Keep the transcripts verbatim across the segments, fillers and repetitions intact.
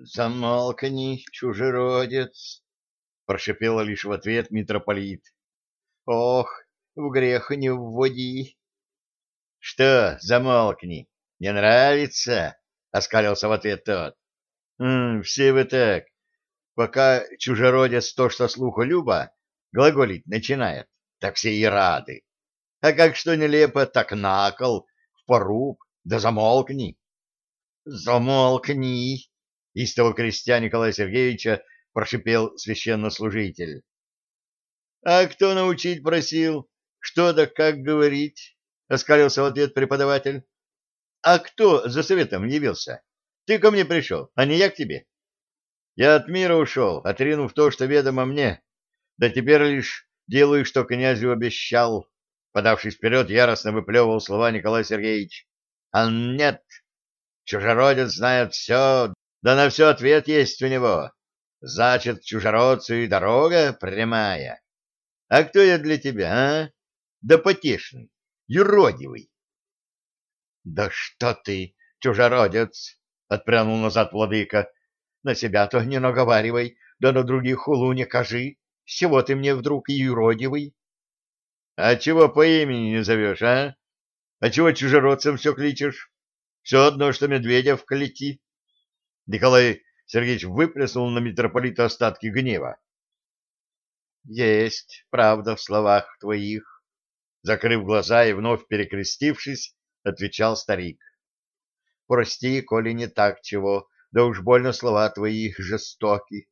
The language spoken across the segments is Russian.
Замолкни, чужеродец, прошипела лишь в ответ митрополит. Ох, в грех не вводи. Что, замолкни, не нравится? Оскалился в ответ тот. «М, все вы так. Пока чужеродец то, что слуху любо, глаголить начинает, так все и рады. А как что нелепо, так на кол, в поруб, да замолкни. Замолкни, истово крестя Николая Сергеевича, прошипел священнослужитель. А кто научить просил? Что да как говорить? Оскалился в ответ преподаватель. А кто за советом явился? Ты ко мне пришел, а не я к тебе. Я от мира ушел, отринув то, что ведомо мне. Да теперь лишь делаю, что князю обещал. Подавшись вперед, яростно выплевывал слова Николай Сергеевич. А нет, чужеродец знает все, да на все ответ есть у него. Значит, к чужеродцу и дорога прямая. А кто я для тебя, а? Да потешный, юродивый. — Да что ты, чужеродец! — отпрянул назад владыка. — На себя-то не наговаривай, да на других хулу не кажи. С чего ты мне вдруг юродивый? — А чего по имени не зовешь, а? А чего чужеродцем все кличешь? Все одно, что медведя в клети. Николай Сергеевич выплеснул на митрополита остатки гнева. — Есть правда в словах твоих, — закрыв глаза и вновь перекрестившись, отвечал старик. — Прости, коли не так чего, да уж больно слова твои жестоки.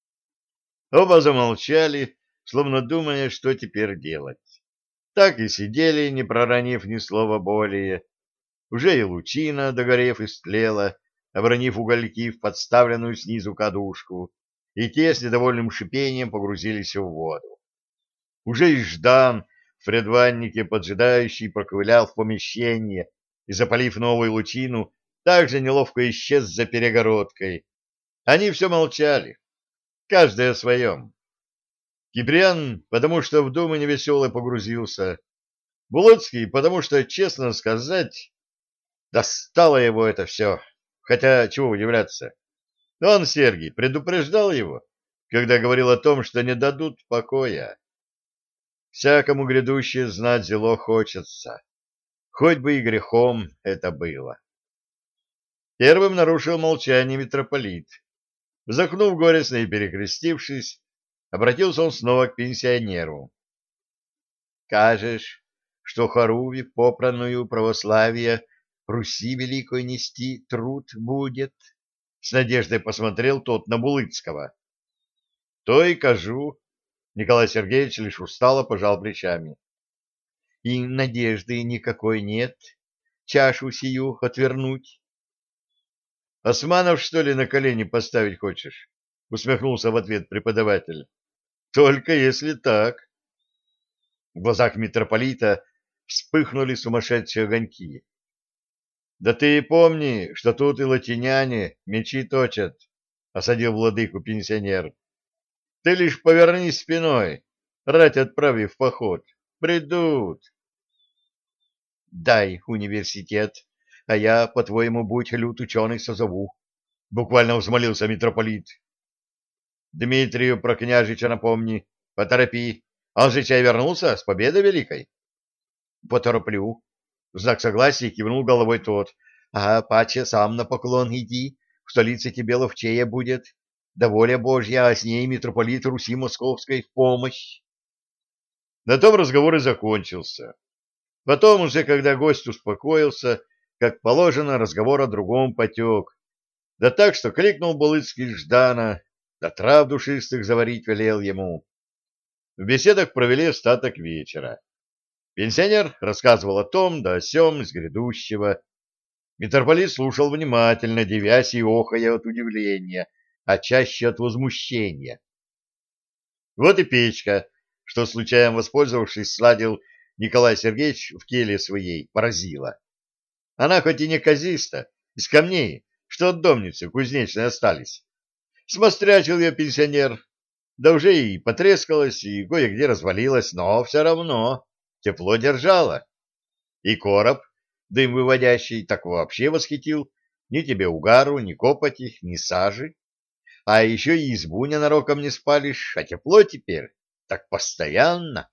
Оба замолчали, словно думая, что теперь делать. Так и сидели, не проронив ни слова более. Уже и лучина, догорев, истлела, обронив угольки в подставленную снизу кадушку, и те с недовольным шипением погрузились в воду. Уже и Ждан в предваннике поджидающий проковылял в помещение и, запалив новую лучину, также неловко исчез за перегородкой. Они все молчали, каждый о своем. Киприан, потому что в думы невеселый погрузился, Булыцкий, потому что, честно сказать, достало его это все, хотя чего удивляться. Он, Сергий, предупреждал его, когда говорил о том, что не дадут покоя. Всякому грядущее знать зело хочется, хоть бы и грехом это было. Первым нарушил молчание митрополит. Вздохнув горестно и перекрестившись, обратился он снова к пенсионеру. — Кажешь, что хоруви попраную православия Руси великой нести труд будет? — с надеждой посмотрел тот на Булыцкого. — То и кажу. Николай Сергеевич лишь устало пожал плечами. — И надежды никакой нет чашу сию отвернуть? — Османов, что ли, на колени поставить хочешь? — усмехнулся в ответ преподаватель. — Только если так. В глазах митрополита вспыхнули сумасшедшие огоньки. — Да ты и помни, что тут и латиняне мечи точат, — осадил владыку пенсионер. — Ты лишь повернись спиной, рать отправи в поход. Придут. — Дай университет, а я, по-твоему, будь лют ученый созову, — буквально взмолился митрополит. — Дмитрию про княжича напомни, поторопи. Он же чай вернулся с победой великой. — Потороплю. В знак согласия кивнул головой тот. — А паче сам на поклон иди, в столице тебе ловчее будет. Да воля Божья, а с ней митрополит Руси Московской в помощь. На том разговор и закончился. Потом уже, когда гость успокоился, как положено, разговор о другом потек. Да так, что кликнул Булыцкий Ждана, да трав душистых заварить велел ему. В беседах провели остаток вечера. Пенсионер рассказывал о том да о сём из грядущего. Митрополит слушал внимательно, дивясь и охая от удивления, а чаще от возмущения. Вот и печка, что, случайно воспользовавшись, сладил Николай Сергеевич в келье своей, поразила. Она хоть и неказиста, из камней, что от домницы кузнечной остались. Смострячил ее пенсионер, да уже и потрескалась, и кое-где развалилась, но все равно тепло держала. И короб, дым выводящий, так вообще восхитил. Ни тебе угару, ни копоти, ни сажи. А еще и избу ненароком не спалишь, а тепло теперь, так постоянно.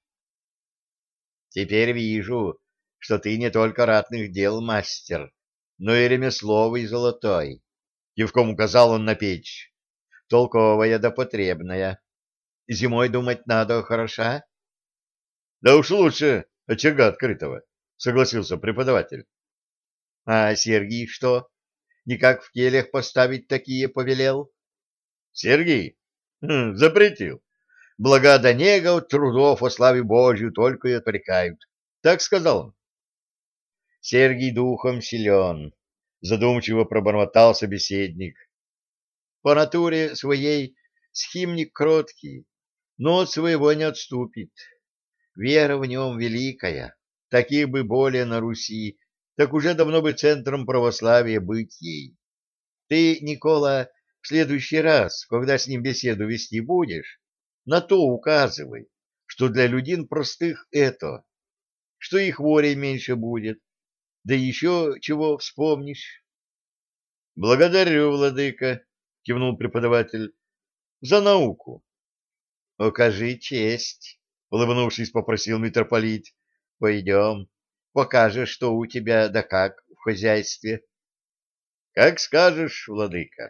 Теперь вижу, что ты не только ратных дел мастер, но и ремесловый золотой. Кивком указал он на печь. Толковая да потребная. Зимой думать надо, хороша? Да уж лучше очага открытого, согласился преподаватель. А Сергий что? Никак в келях поставить такие повелел? Сергий? Хм, запретил. Блага до нега от трудов о славе Божью только и отвлекают. Так сказал он. Сергий духом силен, задумчиво пробормотал собеседник. По натуре своей схимник кроткий, но от своего не отступит. Вера в нем великая, таких бы более на Руси, так уже давно бы центром православия быть ей. Ты, Никола, в следующий раз, когда с ним беседу вести будешь, на то указывай, что для людин простых это, что и хворей меньше будет, да еще чего вспомнишь. — Благодарю, владыка, — кивнул преподаватель, — за науку. — Окажи честь, — улыбнувшись, попросил митрополит. — Пойдем, покажешь, что у тебя да как в хозяйстве. — Как скажешь, владыка.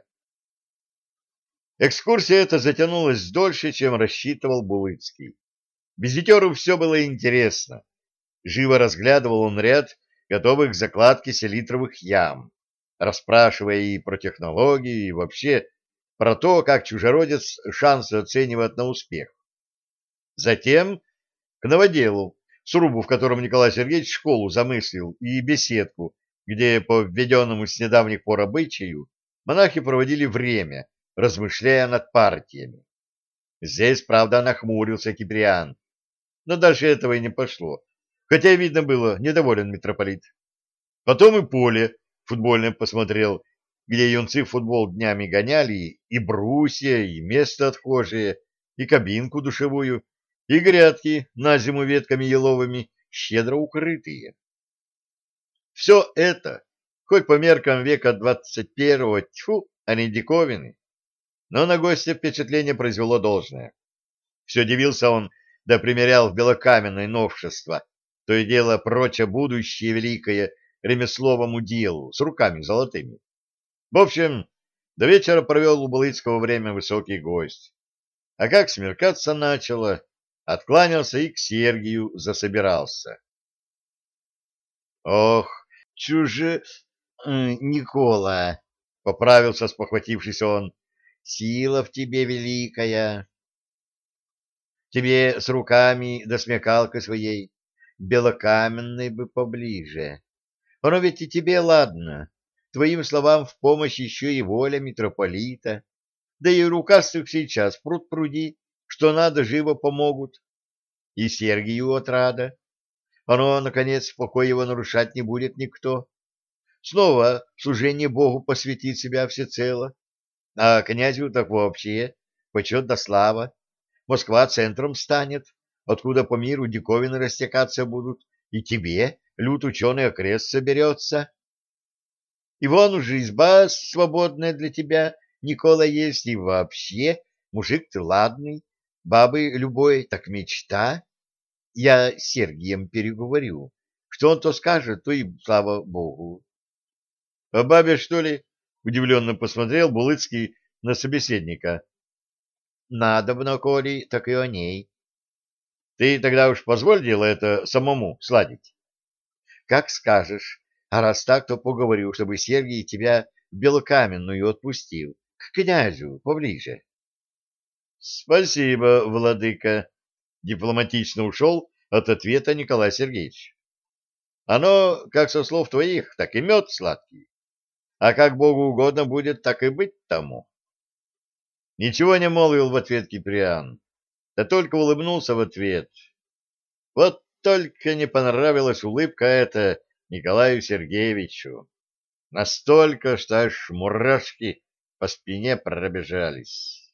Экскурсия эта затянулась дольше, чем рассчитывал Булыцкий. Визитеру все было интересно. Живо разглядывал он ряд готовых к закладке селитровых ям, расспрашивая и про технологии, и вообще про то, как чужеродец шансы оценивает на успех. Затем к новоделу, срубу, в котором Николай Сергеевич школу замыслил, и беседку, где по введенному с недавних пор обычаю монахи проводили время, размышляя над партиями. Здесь, правда, нахмурился Киприан, но дальше этого и не пошло, хотя, видно было, недоволен митрополит. Потом и поле футбольное посмотрел, где юнцы в футбол днями гоняли, и брусья, и место отхожее, и кабинку душевую, и грядки на зиму ветками еловыми, щедро укрытые. Все это, хоть по меркам века двадцать первого, тьфу, а не диковины, но на гостя впечатление произвело должное. Все дивился он, да примерял в белокаменное новшество, то и дело прочее будущее великое ремесловому делу с руками золотыми. В общем, до вечера провел у Булыцкого время высокий гость. А как смеркаться начало, откланялся и к Сергию засобирался. — Ох, чуже... Никола, — поправился, спохватившись он, — сила в тебе великая. Тебе с руками да смекалкой своей белокаменной бы поближе. Оно ведь и тебе ладно. Твоим словам в помощь еще и воля митрополита. Да и рукастых сейчас пруд пруди, что надо, живо помогут. И Сергию отрада. Оно, наконец, в покой его нарушать не будет никто. Снова служение Богу посвятит себя всецело. А князю так вообще почет да слава. Москва центром станет, откуда по миру диковины растекаться будут, и тебе, люд ученый, окрест соберется. И вон уже изба свободная для тебя, Никола, есть, и вообще, мужик ты ладный, бабы любой, так мечта. Я с Сергием переговорю, что он то скажет, то и слава Богу. — По бабе, что ли? — удивленно посмотрел Булыцкий на собеседника. — Надобно, коли, так и о ней. — Ты тогда уж позволь дело это самому сладить. — Как скажешь. А раз так, то поговорю, чтобы Сергий тебя в Белокаменную отпустил, к князю поближе. — Спасибо, владыка, — дипломатично ушел от ответа Николай Сергеевич. — Оно, как со слов твоих, так и мед сладкий. А как Богу угодно будет, так и быть тому. Ничего не молвил в ответ Киприан, да только улыбнулся в ответ. Вот только не понравилась улыбка эта Николаю Сергеевичу. Настолько, что аж мурашки по спине пробежались.